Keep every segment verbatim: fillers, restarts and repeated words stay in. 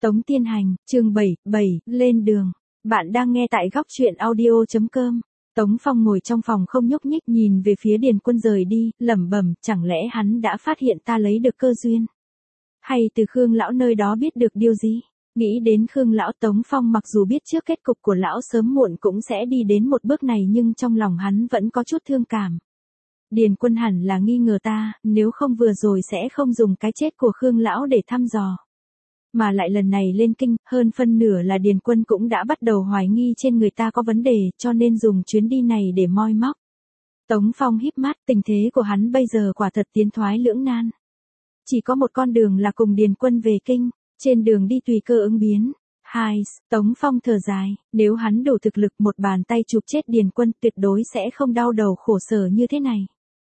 Tống Tiên Hành, chương bảy, bảy, lên đường. Bạn đang nghe tại góc truyện audio.com. Tống Phong ngồi trong phòng không nhúc nhích nhìn về phía Điền Quân rời đi, lẩm bẩm, chẳng lẽ hắn đã phát hiện ta lấy được cơ duyên? Hay từ Khương lão nơi đó biết được điều gì? Nghĩ đến Khương lão, Tống Phong mặc dù biết trước kết cục của lão sớm muộn cũng sẽ đi đến một bước này nhưng trong lòng hắn vẫn có chút thương cảm. Điền Quân hẳn là nghi ngờ ta, nếu không vừa rồi sẽ không dùng cái chết của Khương lão để thăm dò. Mà lại lần này lên kinh, hơn phân nửa là Điền Quân cũng đã bắt đầu hoài nghi trên người ta có vấn đề, cho nên dùng chuyến đi này để moi móc. Tống Phong híp mắt, tình thế của hắn bây giờ quả thật tiến thoái lưỡng nan. Chỉ có một con đường là cùng Điền Quân về kinh, trên đường đi tùy cơ ứng biến. Hai, Tống Phong thở dài, nếu hắn đủ thực lực một bàn tay chụp chết Điền Quân tuyệt đối sẽ không đau đầu khổ sở như thế này.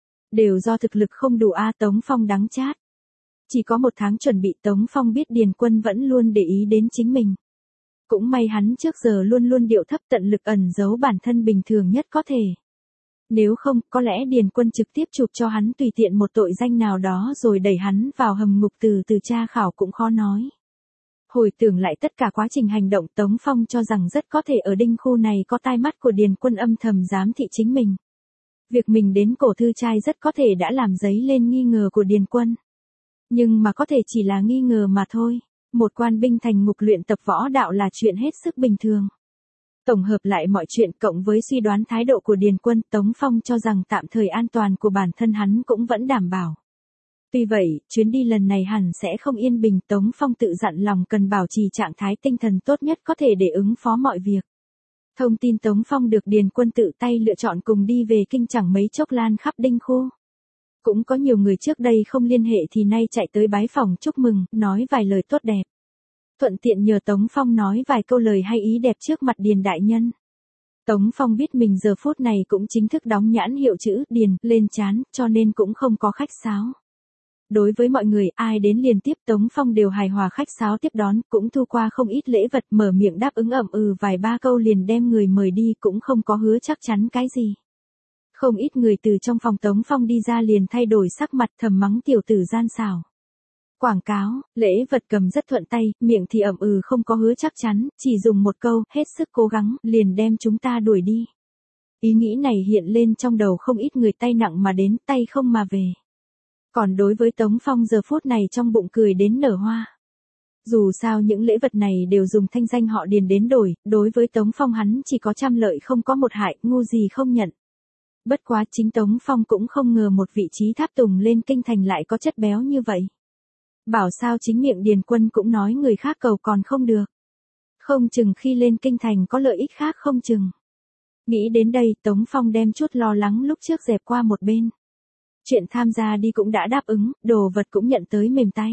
Đều do thực lực không đủ a, Tống Phong đắng chát. Chỉ có một tháng chuẩn bị, Tống Phong biết Điền Quân vẫn luôn để ý đến chính mình. Cũng may hắn trước giờ luôn luôn điệu thấp tận lực ẩn giấu bản thân bình thường nhất có thể. Nếu không, có lẽ Điền Quân trực tiếp chụp cho hắn tùy tiện một tội danh nào đó rồi đẩy hắn vào hầm ngục từ từ tra khảo cũng khó nói. Hồi tưởng lại tất cả quá trình hành động, Tống Phong cho rằng rất có thể ở đinh khu này có tai mắt của Điền Quân âm thầm giám thị chính mình. Việc mình đến cổ thư trai rất có thể đã làm dấy lên nghi ngờ của Điền Quân. Nhưng mà có thể chỉ là nghi ngờ mà thôi. Một quan binh thành ngục luyện tập võ đạo là chuyện hết sức bình thường. Tổng hợp lại mọi chuyện cộng với suy đoán thái độ của Điền Quân, Tống Phong cho rằng tạm thời an toàn của bản thân hắn cũng vẫn đảm bảo. Tuy vậy, chuyến đi lần này hẳn sẽ không yên bình, Tống Phong tự dặn lòng cần bảo trì trạng thái tinh thần tốt nhất có thể để ứng phó mọi việc. Thông tin Tống Phong được Điền Quân tự tay lựa chọn cùng đi về kinh chẳng mấy chốc lan khắp đinh khu. Cũng có nhiều người trước đây không liên hệ thì nay chạy tới bái phòng chúc mừng, nói vài lời tốt đẹp. Thuận tiện nhờ Tống Phong nói vài câu lời hay ý đẹp trước mặt Điền đại nhân. Tống Phong biết mình giờ phút này cũng chính thức đóng nhãn hiệu chữ Điền lên trán, cho nên cũng không có khách sáo. Đối với mọi người, ai đến liên tiếp Tống Phong đều hài hòa khách sáo tiếp đón, cũng thu qua không ít lễ vật, mở miệng đáp ứng ậm ừ vài ba câu liền đem người mời đi, cũng không có hứa chắc chắn cái gì. Không ít người từ trong phòng Tống Phong đi ra liền thay đổi sắc mặt, thầm mắng tiểu tử gian xảo. Quảng cáo, lễ vật cầm rất thuận tay, miệng thì ậm ừ không có hứa chắc chắn, chỉ dùng một câu, hết sức cố gắng, liền đem chúng ta đuổi đi. Ý nghĩ này hiện lên trong đầu không ít người, tay nặng mà đến, tay không mà về. Còn đối với Tống Phong giờ phút này trong bụng cười đến nở hoa. Dù sao những lễ vật này đều dùng thanh danh họ Điền đến đổi, đối với Tống Phong hắn chỉ có trăm lợi không có một hại, ngu gì không nhận. Bất quá chính Tống Phong cũng không ngờ một vị trí tháp tùng lên kinh thành lại có chất béo như vậy. Bảo sao chính miệng Điền Quân cũng nói người khác cầu còn không được. Không chừng khi lên kinh thành có lợi ích khác không chừng. Nghĩ đến đây, Tống Phong đem chút lo lắng lúc trước dẹp qua một bên. Chuyện tham gia đi cũng đã đáp ứng, đồ vật cũng nhận tới mềm tay.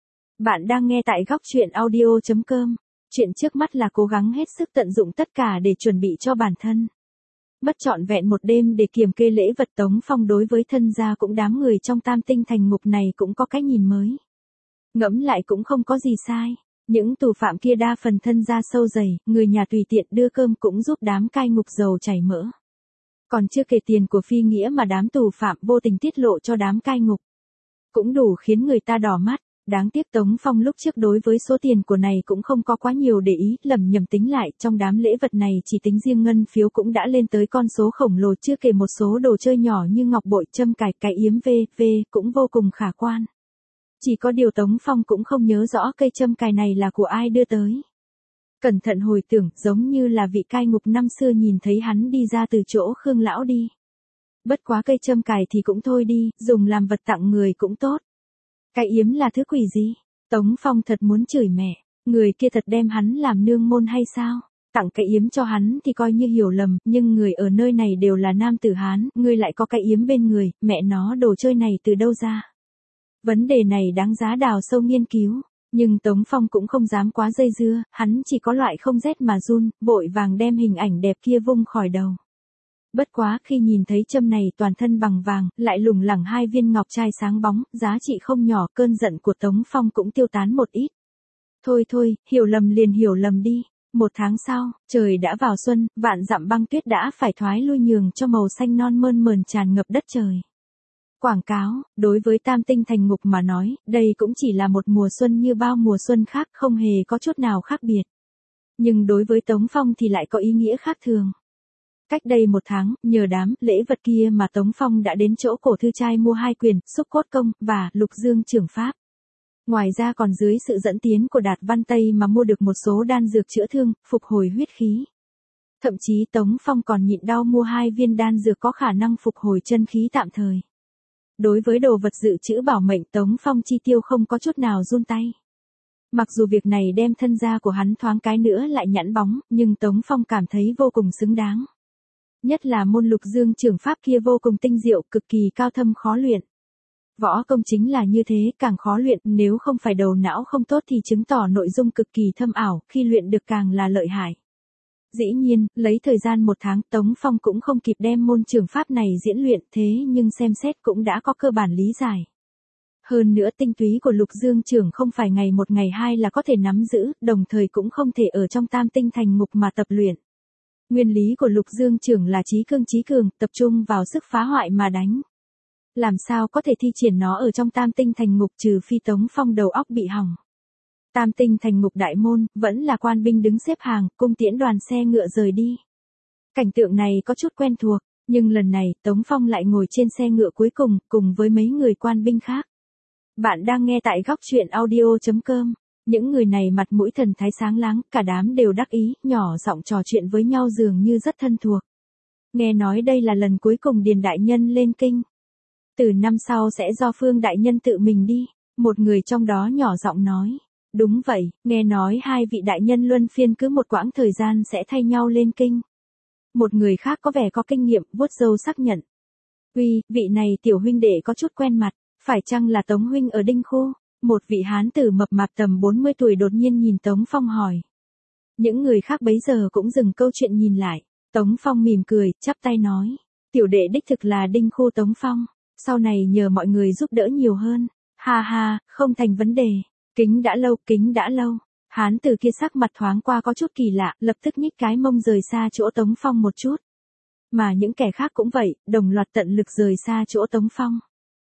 Bạn đang nghe tại góc truyện audio.com. Chuyện trước mắt là cố gắng hết sức tận dụng tất cả để chuẩn bị cho bản thân. Mất trọn vẹn một đêm để kiểm kê lễ vật, Tống Phong đối với thân gia cũng đám người trong tam tinh thành ngục này cũng có cái nhìn mới. Ngẫm lại cũng không có gì sai. Những tù phạm kia đa phần thân gia sâu dày, người nhà tùy tiện đưa cơm cũng giúp đám cai ngục giàu chảy mỡ. Còn chưa kể tiền của phi nghĩa mà đám tù phạm vô tình tiết lộ cho đám cai ngục. Cũng đủ khiến người ta đỏ mắt. Đáng tiếc Tống Phong lúc trước đối với số tiền của này cũng không có quá nhiều để ý, lầm nhầm tính lại, trong đám lễ vật này chỉ tính riêng ngân phiếu cũng đã lên tới con số khổng lồ, chưa kể một số đồ chơi nhỏ như ngọc bội, châm cài, cái yếm vê vê cũng vô cùng khả quan. Chỉ có điều Tống Phong cũng không nhớ rõ cây châm cài này là của ai đưa tới. Cẩn thận hồi tưởng, giống như là vị cai ngục năm xưa nhìn thấy hắn đi ra từ chỗ Khương lão đi. Bất quá cây châm cài thì cũng thôi đi, dùng làm vật tặng người cũng tốt. Cái yếm là thứ quỷ gì? Tống Phong thật muốn chửi mẹ, người kia thật đem hắn làm nương môn hay sao? Tặng cái yếm cho hắn thì coi như hiểu lầm, nhưng người ở nơi này đều là nam tử Hán, ngươi lại có cái yếm bên người, mẹ nó đồ chơi này từ đâu ra? Vấn đề này đáng giá đào sâu nghiên cứu, nhưng Tống Phong cũng không dám quá dây dưa, hắn chỉ có loại không rét mà run, vội vàng đem hình ảnh đẹp kia vung khỏi đầu. Bất quá khi nhìn thấy châm này toàn thân bằng vàng, lại lủng lẳng hai viên ngọc trai sáng bóng, giá trị không nhỏ, cơn giận của Tống Phong cũng tiêu tán một ít. Thôi thôi, hiểu lầm liền hiểu lầm đi. Một tháng sau, trời đã vào xuân, vạn dặm băng tuyết đã phải thoái lui nhường cho màu xanh non mơn mờn tràn ngập đất trời. Quảng cáo, đối với Tam Tinh Thành Ngục mà nói, đây cũng chỉ là một mùa xuân như bao mùa xuân khác, không hề có chút nào khác biệt. Nhưng đối với Tống Phong thì lại có ý nghĩa khác thường. Cách đây một tháng, nhờ đám lễ vật kia mà Tống Phong đã đến chỗ Cổ Thư Trai mua hai quyền, Xúc Cốt Công, và Lục Dương Trưởng Pháp. Ngoài ra còn dưới sự dẫn tiến của Đạt Văn Tây mà mua được một số đan dược chữa thương, phục hồi huyết khí. Thậm chí Tống Phong còn nhịn đau mua hai viên đan dược có khả năng phục hồi chân khí tạm thời. Đối với đồ vật dự trữ bảo mệnh Tống Phong chi tiêu không có chút nào run tay. Mặc dù việc này đem thân gia của hắn thoáng cái nữa lại nhẵn bóng, nhưng Tống Phong cảm thấy vô cùng xứng đáng. Nhất là môn Lục Dương Trưởng Pháp kia vô cùng tinh diệu, cực kỳ cao thâm khó luyện. Võ công chính là như thế, càng khó luyện, nếu không phải đầu não không tốt thì chứng tỏ nội dung cực kỳ thâm ảo, khi luyện được càng là lợi hại. Dĩ nhiên, lấy thời gian một tháng Tống Phong cũng không kịp đem môn trường pháp này diễn luyện, thế nhưng xem xét cũng đã có cơ bản lý giải. Hơn nữa tinh túy của Lục Dương Trưởng không phải ngày một ngày hai là có thể nắm giữ, đồng thời cũng không thể ở trong Tam Tinh Thành Ngục mà tập luyện. Nguyên lý của Lục Dương Trưởng là trí cương trí cường, tập trung vào sức phá hoại mà đánh. Làm sao có thể thi triển nó ở trong Tam Tinh Thành Ngục trừ phi Tống Phong đầu óc bị hỏng. Tam Tinh Thành Ngục đại môn, vẫn là quan binh đứng xếp hàng, cung tiễn đoàn xe ngựa rời đi. Cảnh tượng này có chút quen thuộc, nhưng lần này Tống Phong lại ngồi trên xe ngựa cuối cùng, cùng với mấy người quan binh khác. Bạn đang nghe tại góc truyện audio chấm com. Những người này mặt mũi thần thái sáng láng, cả đám đều đắc ý, nhỏ giọng trò chuyện với nhau dường như rất thân thuộc. Nghe nói đây là lần cuối cùng Điền đại nhân lên kinh. Từ năm sau sẽ do Phương đại nhân tự mình đi, một người trong đó nhỏ giọng nói. Đúng vậy, nghe nói hai vị đại nhân luân phiên cứ một quãng thời gian sẽ thay nhau lên kinh. Một người khác có vẻ có kinh nghiệm, vuốt râu xác nhận. Uy, vị này tiểu huynh đệ có chút quen mặt, phải chăng là Tống huynh ở Đinh Khu? Một vị hán tử mập mạp tầm bốn mươi tuổi đột nhiên nhìn Tống Phong hỏi. Những người khác bấy giờ cũng dừng câu chuyện nhìn lại. Tống Phong mỉm cười, chắp tay nói. Tiểu đệ đích thực là Đinh Khu Tống Phong, sau này nhờ mọi người giúp đỡ nhiều hơn. Ha ha, không thành vấn đề. Kính đã lâu, kính đã lâu. Hán tử kia sắc mặt thoáng qua có chút kỳ lạ, lập tức nhích cái mông rời xa chỗ Tống Phong một chút. Mà những kẻ khác cũng vậy, đồng loạt tận lực rời xa chỗ Tống Phong.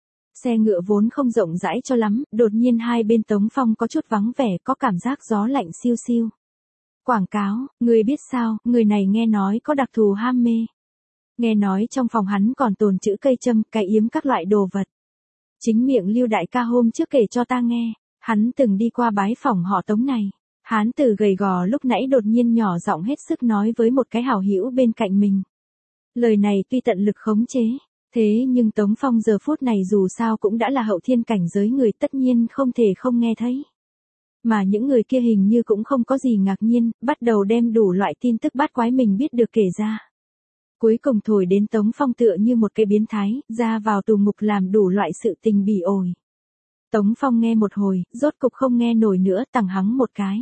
Xe ngựa vốn không rộng rãi cho lắm, đột nhiên hai bên Tống Phong có chút vắng vẻ, có cảm giác gió lạnh siêu siêu. Quảng cáo, người biết sao, người này nghe nói có đặc thù ham mê. Nghe nói trong phòng hắn còn tồn trữ cây châm, cái yếm các loại đồ vật. Chính miệng Lưu đại ca hôm trước kể cho ta nghe, hắn từng đi qua bái phỏng họ Tống này. Hán tử gầy gò lúc nãy đột nhiên nhỏ giọng hết sức nói với một cái hảo hữu bên cạnh mình. Lời này tuy tận lực khống chế, thế nhưng Tống Phong giờ phút này dù sao cũng đã là hậu thiên cảnh giới người, tất nhiên không thể không nghe thấy. Mà những người kia hình như cũng không có gì ngạc nhiên, bắt đầu đem đủ loại tin tức bát quái mình biết được kể ra. Cuối cùng thổi đến Tống Phong tựa như một cái biến thái, ra vào tù ngục làm đủ loại sự tình bỉ ổi. Tống Phong nghe một hồi, rốt cục không nghe nổi nữa, tằng hắng một cái.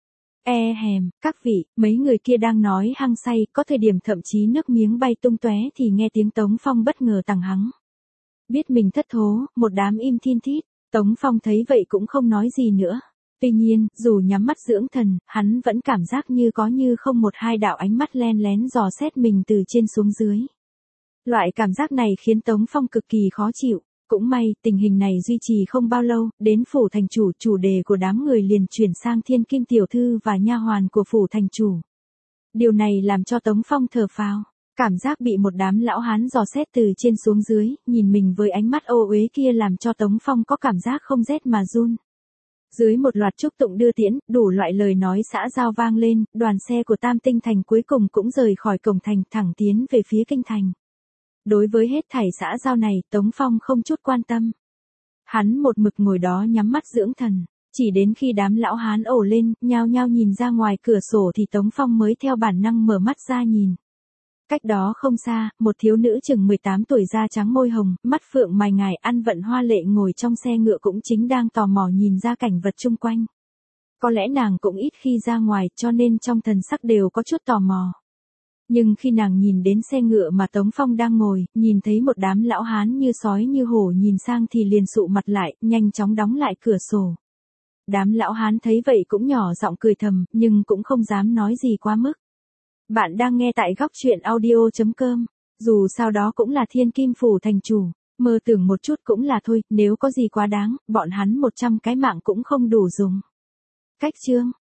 E hèm, các vị, mấy người kia đang nói hăng say, có thời điểm thậm chí nước miếng bay tung tóe thì nghe tiếng Tống Phong bất ngờ tằng hắng. Biết mình thất thố, một đám im thin thít, Tống Phong thấy vậy cũng không nói gì nữa. Tuy nhiên, dù nhắm mắt dưỡng thần, hắn vẫn cảm giác như có như không một hai đạo ánh mắt len lén dò xét mình từ trên xuống dưới. Loại cảm giác này khiến Tống Phong cực kỳ khó chịu. Cũng may, tình hình này duy trì không bao lâu, đến phủ thành chủ, chủ đề của đám người liền chuyển sang Thiên Kim tiểu thư và nha hoàn của phủ thành chủ. Điều này làm cho Tống Phong thở phào, cảm giác bị một đám lão hán dò xét từ trên xuống dưới, nhìn mình với ánh mắt ô uế kia làm cho Tống Phong có cảm giác không rét mà run. Dưới một loạt chúc tụng đưa tiễn, đủ loại lời nói xã giao vang lên, đoàn xe của Tam Tinh Thành cuối cùng cũng rời khỏi cổng thành thẳng tiến về phía kinh thành. Đối với hết thảy xã giao này, Tống Phong không chút quan tâm. Hắn một mực ngồi đó nhắm mắt dưỡng thần, chỉ đến khi đám lão hán ồ lên, nhao nhao nhìn ra ngoài cửa sổ thì Tống Phong mới theo bản năng mở mắt ra nhìn. Cách đó không xa, một thiếu nữ chừng mười tám tuổi da trắng môi hồng, mắt phượng mày ngài ăn vận hoa lệ ngồi trong xe ngựa cũng chính đang tò mò nhìn ra cảnh vật chung quanh. Có lẽ nàng cũng ít khi ra ngoài cho nên trong thần sắc đều có chút tò mò. Nhưng khi nàng nhìn đến xe ngựa mà Tống Phong đang ngồi, nhìn thấy một đám lão hán như sói như hổ nhìn sang thì liền sụ mặt lại, nhanh chóng đóng lại cửa sổ. Đám lão hán thấy vậy cũng nhỏ giọng cười thầm, nhưng cũng không dám nói gì quá mức. Bạn đang nghe tại góc truyện audio chấm com, dù sao đó cũng là Thiên Kim phủ thành chủ. Mơ tưởng một chút cũng là thôi, nếu có gì quá đáng, bọn hắn một trăm cái mạng cũng không đủ dùng. Cách chương